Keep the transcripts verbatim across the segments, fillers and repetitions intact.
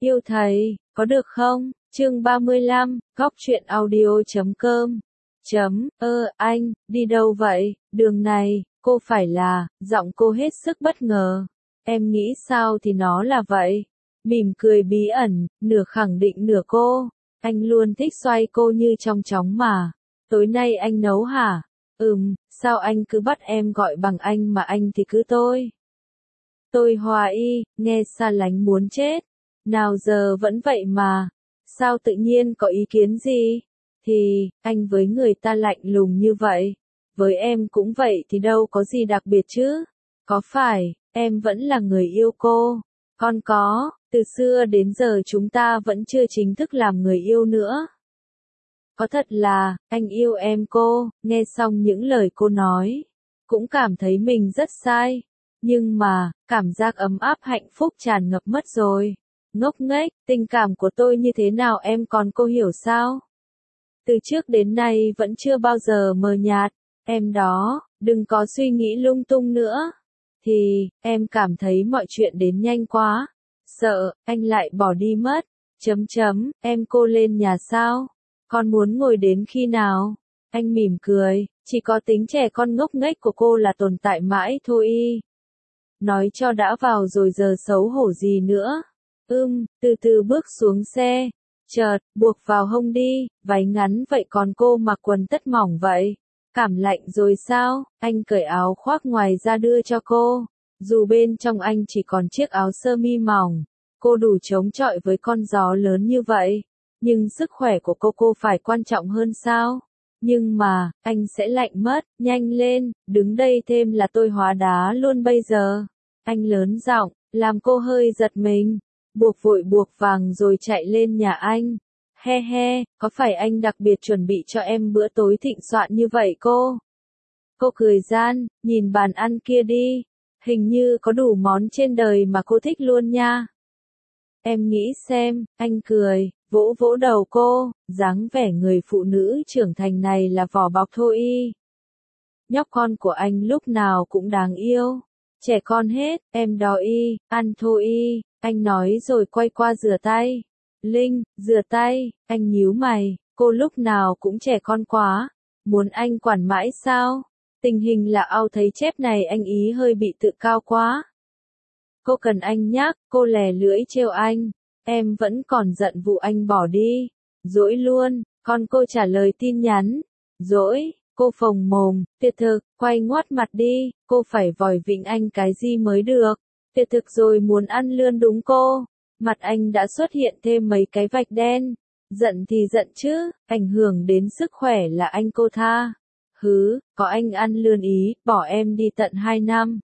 Yêu thầy, có được không? Chương ba mươi lăm, góc truyện audio chấm com. Chấm, ơ, anh, đi đâu vậy? Đường này, cô phải là, giọng cô hết sức bất ngờ. Em nghĩ sao thì nó là vậy. Mỉm cười bí ẩn, nửa khẳng định nửa cô. Anh luôn thích xoay cô như trong chóng mà. Tối nay anh nấu hả? Ừm, sao anh cứ bắt em gọi bằng anh mà anh thì cứ tôi. Tôi Hòa Y, nghe xa lánh muốn chết. Nào giờ vẫn vậy mà. Sao tự nhiên có ý kiến gì? Thì, anh với người ta lạnh lùng như vậy. Với em cũng vậy thì đâu có gì đặc biệt chứ. Có phải, em vẫn là người yêu cô? Con có, từ xưa đến giờ chúng ta vẫn chưa chính thức làm người yêu nữa. Có thật là, anh yêu em cô, nghe xong những lời cô nói. Cũng cảm thấy mình rất sai. Nhưng mà, cảm giác ấm áp hạnh phúc tràn ngập mất rồi. Ngốc nghếch, tình cảm của tôi như thế nào em còn cô hiểu sao? Từ trước đến nay vẫn chưa bao giờ mờ nhạt. Em đó, đừng có suy nghĩ lung tung nữa. Thì, em cảm thấy mọi chuyện đến nhanh quá. Sợ, anh lại bỏ đi mất. Chấm chấm, em cô lên nhà sao? Con muốn ngồi đến khi nào? Anh mỉm cười, chỉ có tính trẻ con ngốc nghếch của cô là tồn tại mãi thôi y. Nói cho đã vào rồi giờ xấu hổ gì nữa. Ưm, từ từ bước xuống xe. Chợt, buộc vào hông đi, váy ngắn vậy còn cô mặc quần tất mỏng vậy. Cảm lạnh rồi sao? Anh cởi áo khoác ngoài ra đưa cho cô. Dù bên trong anh chỉ còn chiếc áo sơ mi mỏng. Cô đủ chống chọi với con gió lớn như vậy. Nhưng sức khỏe của cô cô phải quan trọng hơn sao? Nhưng mà, anh sẽ lạnh mất, nhanh lên, đứng đây thêm là tôi hóa đá luôn bây giờ. Anh lớn giọng, làm cô hơi giật mình. Buộc vội buộc vàng rồi chạy lên nhà anh. He he, có phải anh đặc biệt chuẩn bị cho em bữa tối thịnh soạn như vậy cô? Cô cười gian, nhìn bàn ăn kia đi. Hình như có đủ món trên đời mà cô thích luôn nha. Em nghĩ xem, anh cười, vỗ vỗ đầu cô, dáng vẻ người phụ nữ trưởng thành này là vỏ bọc thôi y. Nhóc con của anh lúc nào cũng đáng yêu. Trẻ con hết, em đó y, ăn thôi y. Anh nói rồi quay qua rửa tay. Linh, rửa tay, anh nhíu mày, cô lúc nào cũng trẻ con quá. Muốn anh quản mãi sao? Tình hình là ao thấy chép này anh ý hơi bị tự cao quá. Cô cần anh nhắc, cô lè lưỡi trêu anh. Em vẫn còn giận vụ anh bỏ đi. Dỗi luôn, con cô trả lời tin nhắn. Dỗi, cô phồng mồm, tuyệt thực, quay ngoắt mặt đi, cô phải vòi vĩnh anh cái gì mới được. Tuyệt thực rồi muốn ăn lươn đúng cô. Mặt anh đã xuất hiện thêm mấy cái vạch đen. Giận thì giận chứ, ảnh hưởng đến sức khỏe là anh cô tha. Hứ, có anh ăn lươn ý, bỏ em đi tận hai năm.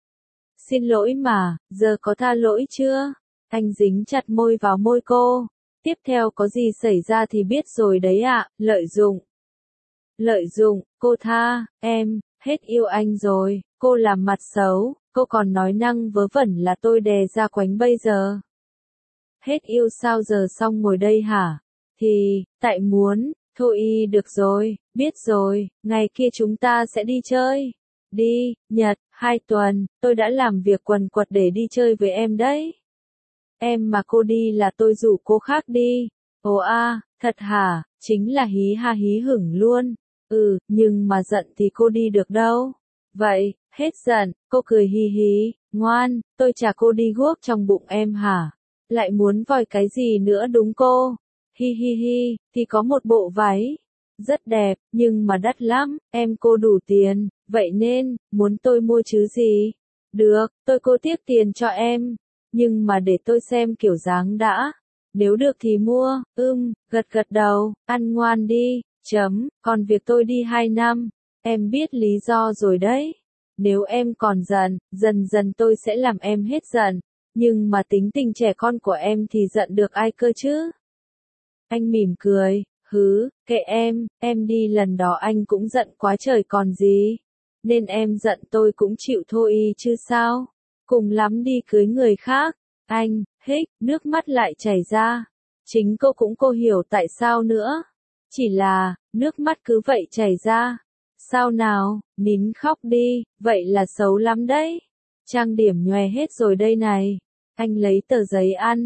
Xin lỗi mà, giờ có tha lỗi chưa? Anh dính chặt môi vào môi cô. Tiếp theo có gì xảy ra thì biết rồi đấy ạ, lợi dụng. Lợi dụng, cô tha, em, hết yêu anh rồi, cô làm mặt xấu, cô còn nói năng vớ vẩn là tôi đè ra quánh bây giờ. Hết yêu sao giờ xong ngồi đây hả? Thì, tại muốn, thôi y được rồi, biết rồi, ngày kia chúng ta sẽ đi chơi. Đi, Nhật, hai tuần, tôi đã làm việc quần quật để đi chơi với em đấy. Em mà cô đi là tôi rủ cô khác đi. Ồ a, thật hả, chính là hí ha hí hửng luôn. Ừ, nhưng mà giận thì cô đi được đâu. Vậy, hết giận, cô cười hì hí, ngoan, tôi trả cô đi guốc trong bụng em hả? Lại muốn vòi cái gì nữa đúng cô? Hi hi hi, thì có một bộ váy. Rất đẹp, nhưng mà đắt lắm, em cô đủ tiền, vậy nên, muốn tôi mua chứ gì? Được, tôi cô tiếc tiền cho em. Nhưng mà để tôi xem kiểu dáng đã. Nếu được thì mua, ưm, gật gật đầu, ăn ngoan đi, chấm, còn việc tôi đi hai năm. Em biết lý do rồi đấy. Nếu em còn giận, dần dần tôi sẽ làm em hết giận. Nhưng mà tính tình trẻ con của em thì giận được ai cơ chứ? Anh mỉm cười, hứ, kệ em, em đi lần đó anh cũng giận quá trời còn gì. Nên em giận tôi cũng chịu thôi y chứ sao? Cùng lắm đi cưới người khác. Anh, hích, nước mắt lại chảy ra. Chính cô cũng cô hiểu tại sao nữa. Chỉ là, nước mắt cứ vậy chảy ra. Sao nào, nín khóc đi, vậy là xấu lắm đấy. Trang điểm nhòe hết rồi đây này. Anh lấy tờ giấy ăn.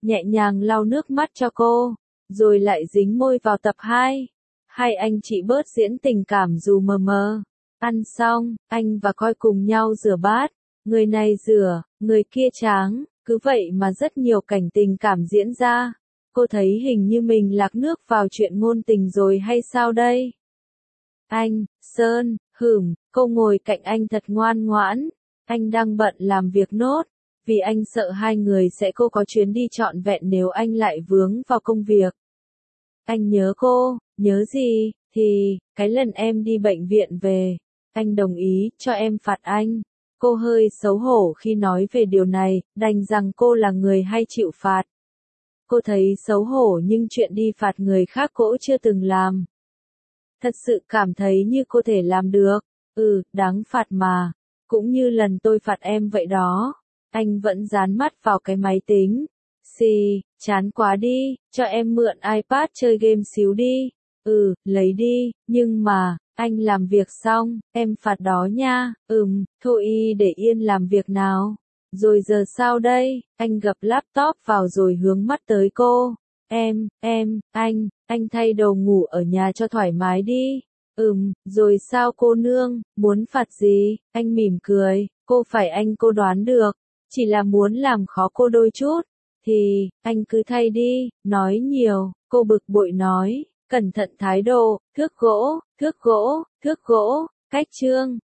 nhẹ nhàng lau nước mắt cho cô, rồi lại dính môi vào tập hai. Hai anh chị bớt diễn tình cảm dù mờ mờ. Ăn xong, anh và Coi cùng nhau rửa bát. Người này rửa, người kia tráng, cứ vậy mà rất nhiều cảnh tình cảm diễn ra. Cô thấy hình như mình lạc nước vào chuyện ngôn tình rồi hay sao đây? Anh, Sơn, hửm, cô ngồi cạnh anh thật ngoan ngoãn. Anh đang bận làm việc nốt, vì anh sợ hai người sẽ cô có chuyến đi trọn vẹn nếu anh lại vướng vào công việc. Anh nhớ cô, nhớ gì, thì, cái lần em đi bệnh viện về, anh đồng ý cho em phạt anh. Cô hơi xấu hổ khi nói về điều này, đành rằng cô là người hay chịu phạt. Cô thấy xấu hổ nhưng chuyện đi phạt người khác cô chưa từng làm. Thật sự cảm thấy như cô thể làm được. Ừ, đáng phạt mà. Cũng như lần tôi phạt em vậy đó. Anh vẫn dán mắt vào cái máy tính. Xì, chán quá đi, cho em mượn iPad chơi game xíu đi. Ừ, lấy đi, nhưng mà, anh làm việc xong, em phạt đó nha. Ừm, thôi y để yên làm việc nào. Rồi giờ sao đây? Anh gập laptop vào rồi hướng mắt tới cô. Em, em, anh, anh thay đồ ngủ ở nhà cho thoải mái đi. Ừm, rồi sao cô nương, muốn phạt gì? Anh mỉm cười, cô phải anh cô đoán được. Chỉ là muốn làm khó cô đôi chút. Thì, anh cứ thay đi, nói nhiều, cô bực bội nói. Cẩn thận thái độ, thước gỗ, thước gỗ, thước gỗ, cách chương.